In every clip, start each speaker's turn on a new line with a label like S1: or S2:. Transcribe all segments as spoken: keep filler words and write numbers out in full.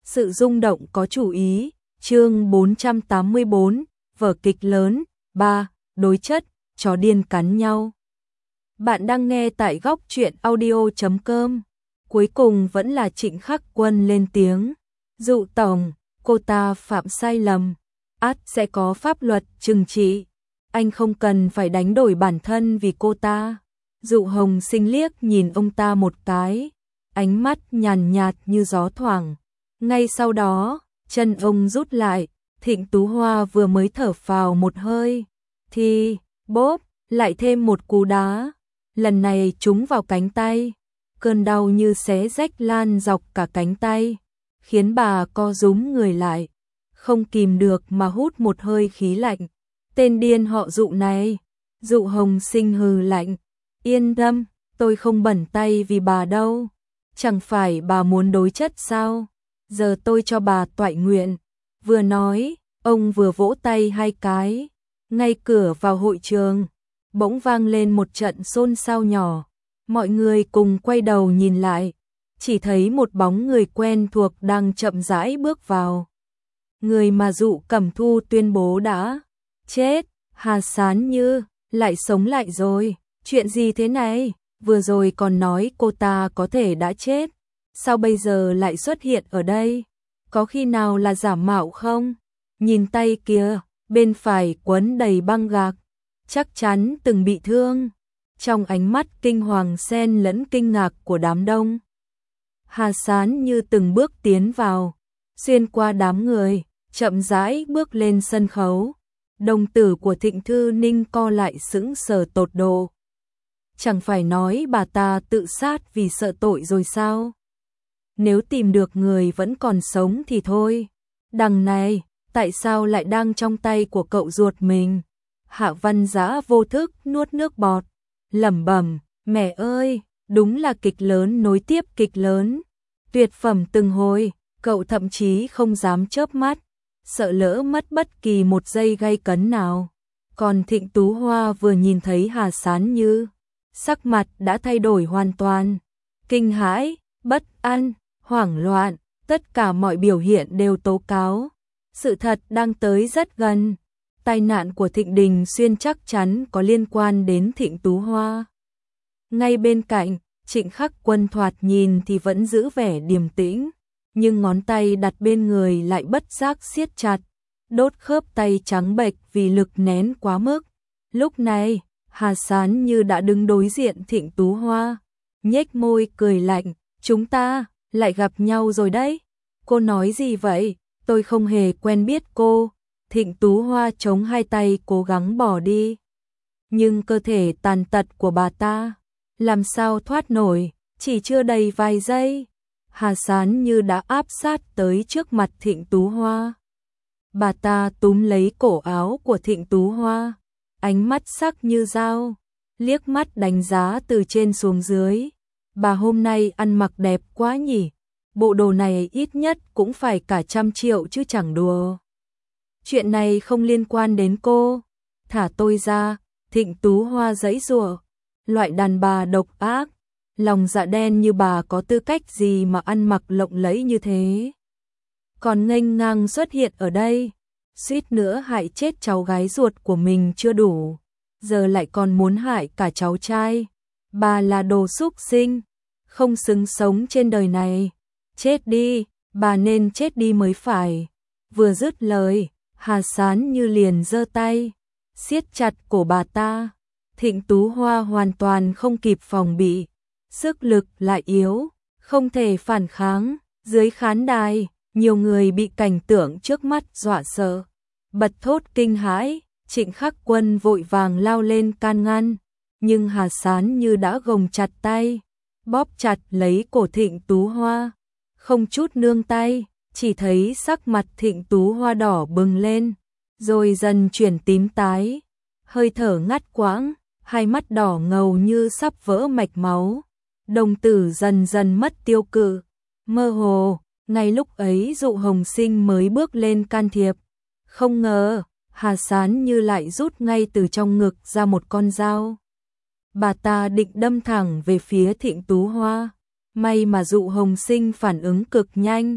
S1: Sự rung động có chủ ý, chương bốn trăm tám mươi bốn, vở kịch lớn, ba, đối chất, chó điên cắn nhau. Bạn đang nghe tại góc truyện audio chấm com. Cuối cùng vẫn là Trịnh Khắc Quân lên tiếng. Dụ tổng, cô ta phạm sai lầm, ắt sẽ có pháp luật trừng trị. Anh không cần phải đánh đổi bản thân vì cô ta. Dụ Hồng Sinh liếc nhìn ông ta một cái, ánh mắt nhàn nhạt như gió thoảng. Ngay sau đó, chân ông rút lại, Thịnh Tú Hoa vừa mới thở phào một hơi, thì, bốp, lại thêm một cú đá. Lần này trúng vào cánh tay, cơn đau như xé rách lan dọc cả cánh tay, khiến bà co rúm người lại, không kìm được mà hút một hơi khí lạnh. Tên điên họ Dụ này. Dụ Hồng Sinh hừ lạnh, yên tâm, tôi không bẩn tay vì bà đâu. Chẳng phải bà muốn đối chất sao? Giờ tôi cho bà toại nguyện. Vừa nói, ông vừa vỗ tay hai cái. Ngay cửa vào hội trường, bỗng vang lên một trận xôn xao nhỏ. Mọi người cùng quay đầu nhìn lại, chỉ thấy một bóng người quen thuộc đang chậm rãi bước vào. Người mà Dụ Cẩm Thu tuyên bố đã chết, Hà Sán Như, lại sống lại rồi. Chuyện gì thế này? Vừa rồi còn nói cô ta có thể đã chết, sao bây giờ lại xuất hiện ở đây? Có khi nào là giả mạo không? Nhìn tay kia, bên phải quấn đầy băng gạc, chắc chắn từng bị thương. Trong ánh mắt kinh hoàng xen lẫn kinh ngạc của đám đông, Hà Sán Như từng bước tiến vào, xuyên qua đám người, chậm rãi bước lên sân khấu. Đồng tử của Thịnh Thư Ninh co lại sững sờ tột độ. Chẳng phải nói bà ta tự sát vì sợ tội rồi sao? Nếu tìm được người vẫn còn sống thì thôi. Đằng này, tại sao lại đang trong tay của cậu ruột mình? Hạ Văn Dã vô thức nuốt nước bọt, lẩm bẩm, mẹ ơi, đúng là kịch lớn nối tiếp kịch lớn. Tuyệt phẩm từng hồi, cậu thậm chí không dám chớp mắt, sợ lỡ mất bất kỳ một giây gay cấn nào. Còn Thịnh Tú Hoa vừa nhìn thấy Hà Sán Như, sắc mặt đã thay đổi hoàn toàn. Kinh hãi, bất an, hoảng loạn, tất cả mọi biểu hiện đều tố cáo. Sự thật đang tới rất gần. Tai nạn của Thịnh Đình Xuyên chắc chắn có liên quan đến Thịnh Tú Hoa. Ngay bên cạnh, Trịnh Khắc Quân thoạt nhìn thì vẫn giữ vẻ điềm tĩnh, nhưng ngón tay đặt bên người lại bất giác siết chặt, đốt khớp tay trắng bệch vì lực nén quá mức. Lúc này, Hà Sán Như đã đứng đối diện Thịnh Tú Hoa, nhếch môi cười lạnh, chúng ta lại gặp nhau rồi đấy. Cô nói gì vậy? Tôi không hề quen biết cô. Thịnh Tú Hoa chống hai tay cố gắng bỏ đi, nhưng cơ thể tàn tật của bà ta làm sao thoát nổi, chỉ chưa đầy vài giây. Hà Sán Như đã áp sát tới trước mặt Thịnh Tú Hoa. Bà ta túm lấy cổ áo của Thịnh Tú Hoa, ánh mắt sắc như dao, liếc mắt đánh giá từ trên xuống dưới. Bà hôm nay ăn mặc đẹp quá nhỉ, bộ đồ này ít nhất cũng phải cả trăm triệu chứ chẳng đùa. Chuyện này không liên quan đến cô, thả tôi ra. Thịnh Tú Hoa giãy giụa, loại đàn bà độc ác, lòng dạ đen như bà có tư cách gì mà ăn mặc lộng lẫy như thế, còn nghênh ngang xuất hiện ở đây, suýt nữa hại chết cháu gái ruột của mình chưa đủ, giờ lại còn muốn hại cả cháu trai. Bà là đồ súc sinh, không xứng sống trên đời này. Chết đi, bà nên chết đi mới phải. Vừa dứt lời, Hà Sán Như liền giơ tay siết chặt cổ bà ta. Thịnh Tú Hoa hoàn toàn không kịp phòng bị, sức lực lại yếu, không thể phản kháng. Dưới khán đài, nhiều người bị cảnh tượng trước mắt dọa sợ, bật thốt kinh hãi. Trịnh Khắc Quân vội vàng lao lên can ngăn, nhưng Hà Sán Như đã gồng chặt tay, bóp chặt lấy cổ Thịnh Tú Hoa, không chút nương tay. Chỉ thấy sắc mặt Thịnh Tú Hoa đỏ bừng lên, rồi dần chuyển tím tái, hơi thở ngắt quãng, hai mắt đỏ ngầu như sắp vỡ mạch máu, đồng tử dần dần mất tiêu cự, mơ hồ. Ngay lúc ấy Dụ Hồng Sinh mới bước lên can thiệp, không ngờ Hà Sán Như lại rút ngay từ trong ngực ra một con dao. Bà ta định đâm thẳng về phía Thịnh Tú Hoa, may mà Dụ Hồng Sinh phản ứng cực nhanh,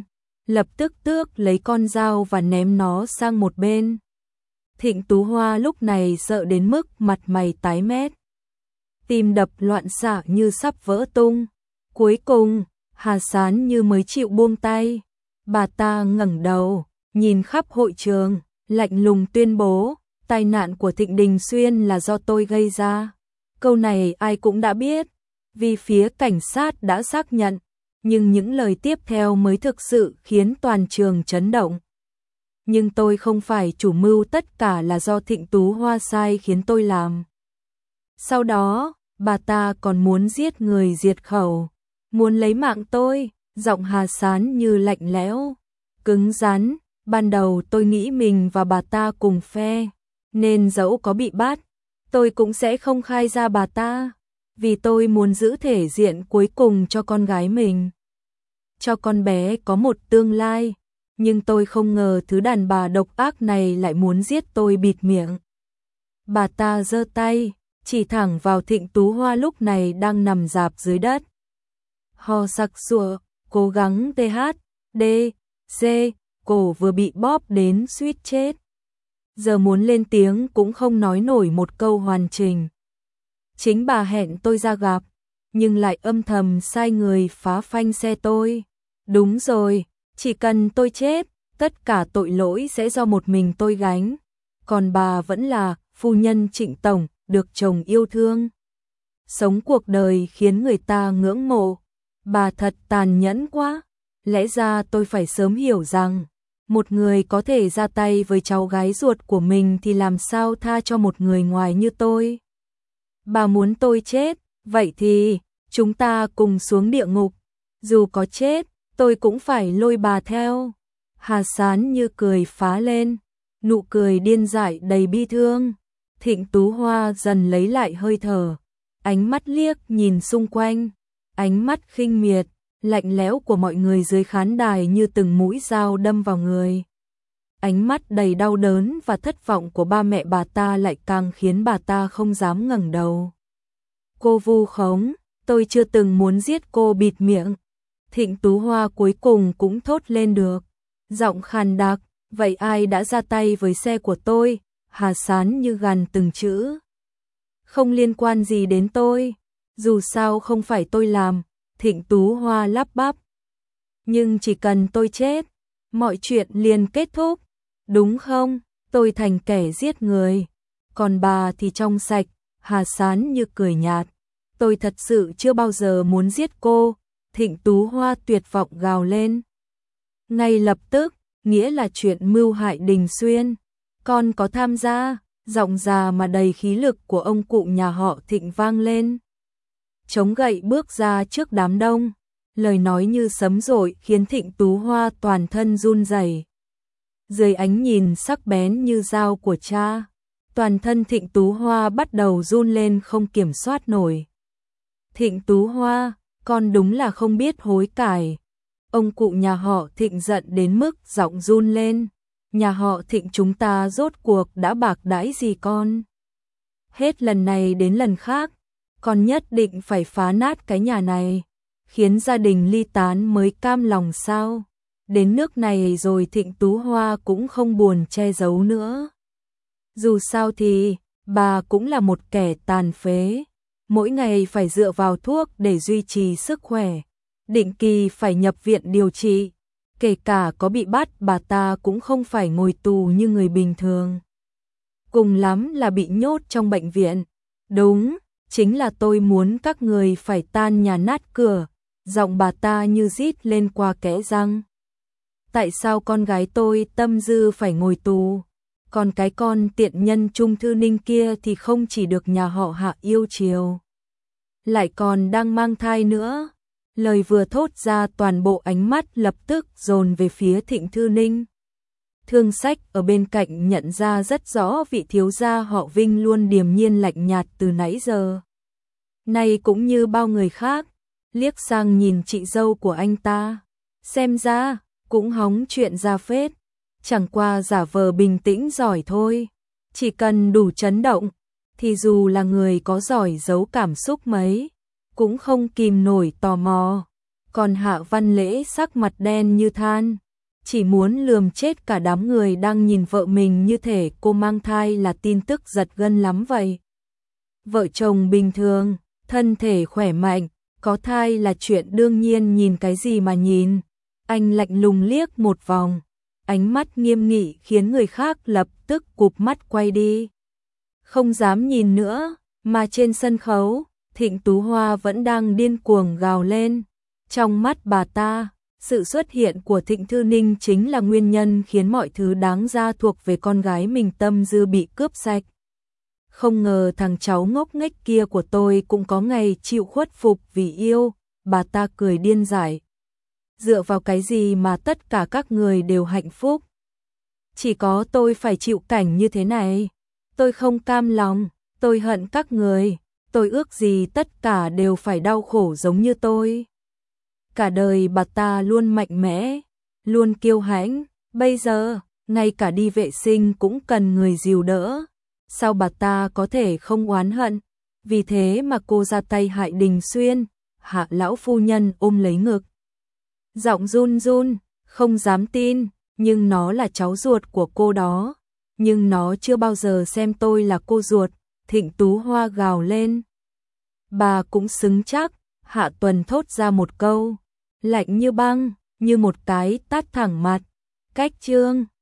S1: lập tức tước lấy con dao và ném nó sang một bên. Thịnh Tú Hoa lúc này sợ đến mức mặt mày tái mét, tim đập loạn xạ như sắp vỡ tung. Cuối cùng, Hà Sán Như mới chịu buông tay. Bà ta ngẩng đầu, nhìn khắp hội trường, lạnh lùng tuyên bố, tai nạn của Thịnh Đình Xuyên là do tôi gây ra. Câu này ai cũng đã biết, vì phía cảnh sát đã xác nhận, nhưng những lời tiếp theo mới thực sự khiến toàn trường chấn động. Nhưng tôi không phải chủ mưu, tất cả là do Thịnh Tú Hoa sai khiến tôi làm. Sau đó, bà ta còn muốn giết người diệt khẩu, muốn lấy mạng tôi. Giọng Hà Sán Như lạnh lẽo, cứng rắn. Ban đầu tôi nghĩ mình và bà ta cùng phe, nên dẫu có bị bắt, tôi cũng sẽ không khai ra bà ta, vì tôi muốn giữ thể diện cuối cùng cho con gái mình, cho con bé có một tương lai. Nhưng tôi không ngờ thứ đàn bà độc ác này lại muốn giết tôi bịt miệng. Bà ta giơ tay, chỉ thẳng vào Thịnh Tú Hoa lúc này đang nằm rạp dưới đất. Ho sặc sụa, cố gắng tê hát, đê, dê, cổ vừa bị bóp đến suýt chết. Giờ muốn lên tiếng cũng không nói nổi một câu hoàn chỉnh. Chính bà hẹn tôi ra gặp, nhưng lại âm thầm sai người phá phanh xe tôi. Đúng rồi, chỉ cần tôi chết, tất cả tội lỗi sẽ do một mình tôi gánh. Còn bà vẫn là phu nhân Trịnh Tổng, được chồng yêu thương. Sống cuộc đời khiến người ta ngưỡng mộ. Bà thật tàn nhẫn quá. Lẽ ra tôi phải sớm hiểu rằng, một người có thể ra tay với cháu gái ruột của mình thì làm sao tha cho một người ngoài như tôi. Bà muốn tôi chết, vậy thì chúng ta cùng xuống địa ngục. Dù có chết, tôi cũng phải lôi bà theo. Hà Sán Như cười phá lên, nụ cười điên dại đầy bi thương. Thịnh Tú Hoa dần lấy lại hơi thở, ánh mắt liếc nhìn xung quanh, ánh mắt khinh miệt, lạnh lẽo của mọi người dưới khán đài như từng mũi dao đâm vào người. Ánh mắt đầy đau đớn và thất vọng của ba mẹ bà ta lại càng khiến bà ta không dám ngẩng đầu. Cô vu khống, tôi chưa từng muốn giết cô, bịt miệng. Thịnh Tú Hoa cuối cùng cũng thốt lên được, giọng khàn đặc, vậy ai đã ra tay với xe của tôi? Hà Sán Như gằn từng chữ. Không liên quan gì đến tôi, dù sao không phải tôi làm. Thịnh Tú Hoa lắp bắp. Nhưng chỉ cần tôi chết, mọi chuyện liền kết thúc, đúng không? Tôi thành kẻ giết người, còn bà thì trong sạch. Hà Sán Như cười nhạt, tôi thật sự chưa bao giờ muốn giết cô. Thịnh Tú Hoa tuyệt vọng gào lên. Ngay lập tức, nghĩa là chuyện mưu hại Đình Xuyên, con có tham gia? Giọng già mà đầy khí lực của ông cụ nhà họ Thịnh vang lên. Chống gậy bước ra trước đám đông, lời nói như sấm dội khiến Thịnh Tú Hoa toàn thân run rẩy. Dưới ánh nhìn sắc bén như dao của cha, toàn thân Thịnh Tú Hoa bắt đầu run lên không kiểm soát nổi. Thịnh Tú Hoa, con đúng là không biết hối cải. Ông cụ nhà họ Thịnh giận đến mức giọng run lên. Nhà họ Thịnh chúng ta rốt cuộc đã bạc đãi gì con? Hết lần này đến lần khác, con nhất định phải phá nát cái nhà này, khiến gia đình ly tán mới cam lòng sao? Đến nước này rồi Thịnh Tú Hoa cũng không buồn che giấu nữa. Dù sao thì, bà cũng là một kẻ tàn phế, mỗi ngày phải dựa vào thuốc để duy trì sức khỏe, định kỳ phải nhập viện điều trị, kể cả có bị bắt bà ta cũng không phải ngồi tù như người bình thường. Cùng lắm là bị nhốt trong bệnh viện. Đúng, chính là tôi muốn các người phải tan nhà nát cửa. Giọng bà ta như rít lên qua kẽ răng. Tại sao con gái tôi Tâm Dư phải ngồi tù? Còn cái con tiện nhân Trung Thư Ninh kia thì không chỉ được nhà họ Hạ yêu chiều, lại còn đang mang thai nữa. Lời vừa thốt ra toàn bộ ánh mắt lập tức dồn về phía Thịnh Thư Ninh. Thương Sách ở bên cạnh nhận ra rất rõ vị thiếu gia họ Vinh luôn điềm nhiên lạnh nhạt từ nãy giờ. Nay cũng như bao người khác, liếc sang nhìn chị dâu của anh ta. Xem ra, cũng hóng chuyện ra phết. Chẳng qua giả vờ bình tĩnh giỏi thôi. Chỉ cần đủ chấn động, thì dù là người có giỏi giấu cảm xúc mấy, cũng không kìm nổi tò mò. Còn Hạ Văn Lễ sắc mặt đen như than, chỉ muốn lườm chết cả đám người đang nhìn vợ mình như thể cô mang thai là tin tức giật gân lắm vậy. Vợ chồng bình thường, thân thể khỏe mạnh, có thai là chuyện đương nhiên, nhìn cái gì mà nhìn. Anh lạnh lùng liếc một vòng, ánh mắt nghiêm nghị khiến người khác lập tức cụp mắt quay đi. Không dám nhìn nữa, mà trên sân khấu, Thịnh Tú Hoa vẫn đang điên cuồng gào lên. Trong mắt bà ta, sự xuất hiện của Thịnh Thư Ninh chính là nguyên nhân khiến mọi thứ đáng ra thuộc về con gái mình Tâm Dư bị cướp sạch. Không ngờ thằng cháu ngốc nghếch kia của tôi cũng có ngày chịu khuất phục vì yêu, bà ta cười điên dại. Dựa vào cái gì mà tất cả các người đều hạnh phúc? Chỉ có tôi phải chịu cảnh như thế này. Tôi không cam lòng, tôi hận các người, tôi ước gì tất cả đều phải đau khổ giống như tôi. Cả đời bà ta luôn mạnh mẽ, luôn kiêu hãnh, bây giờ, ngay cả đi vệ sinh cũng cần người dìu đỡ. Sao bà ta có thể không oán hận? Vì thế mà cô ra tay hại Đình Xuyên. Hạ lão phu nhân ôm lấy ngực, giọng run run, không dám tin, nhưng nó là cháu ruột của cô đó. Nhưng nó chưa bao giờ xem tôi là cô ruột, Thịnh Tú Hoa gào lên. Bà cũng xứng chắc, Hạ Tuần thốt ra một câu, lạnh như băng, như một cái tát thẳng mặt. Cách chương